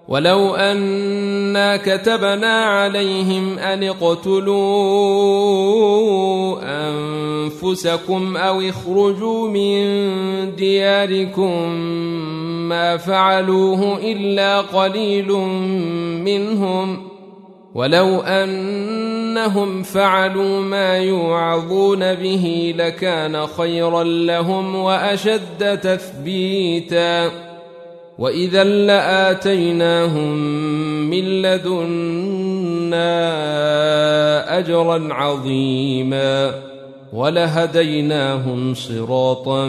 ولو أنا كتبنا عليهم أن اقتلوا أنفسكم أو اخرجوا من دياركم ما فعلوه إلا قليل منهم، ولو أنهم فعلوا ما يوعظون به لكان خيرا لهم وأشد تثبيتا، وإذا لآتيناهم من لدنا أجرا عظيما ولهديناهم صراطا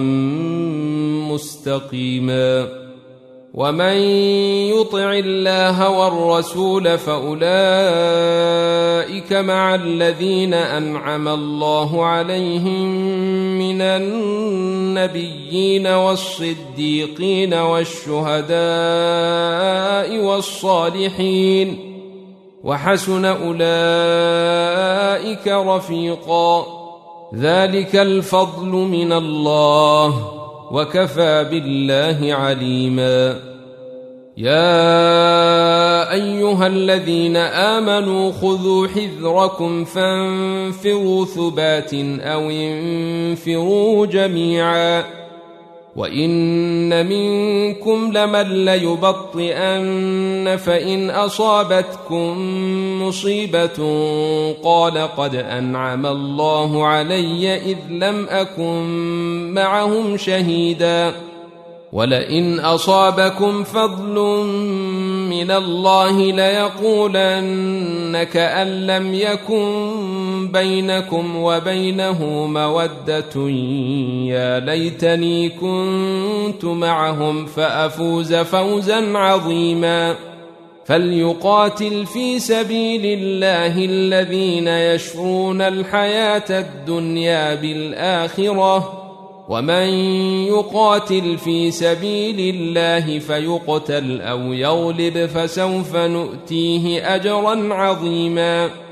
مستقيما. ومن يطع الله والرسول فأولئك مع الذين أنعم الله عليهم من النبيين والصديقين والشهداء والصالحين، وحسن أولئك رفيقا. ذلك الفضل من الله وكفى بالله عليما. يا أيها الذين آمنوا خذوا حذركم فانفروا ثبات أو انفروا جميعا، وإن منكم لمن ليبطئن فإن أصابتكم مصيبة قال قد أنعم الله علي إذ لم أكن معهم شهيدا، ولئن أصابكم فضل من الله ليقولن كأن لم يكن بينكم وبينه مودة يا ليتني كنت معهم فأفوز فوزا عظيما. فليقاتل في سبيل الله الذين يشرون الحياة الدنيا بالآخرة، ومن يقاتل في سبيل الله فيقتل أو يغلب فسوف نؤتيه أجرا عظيما.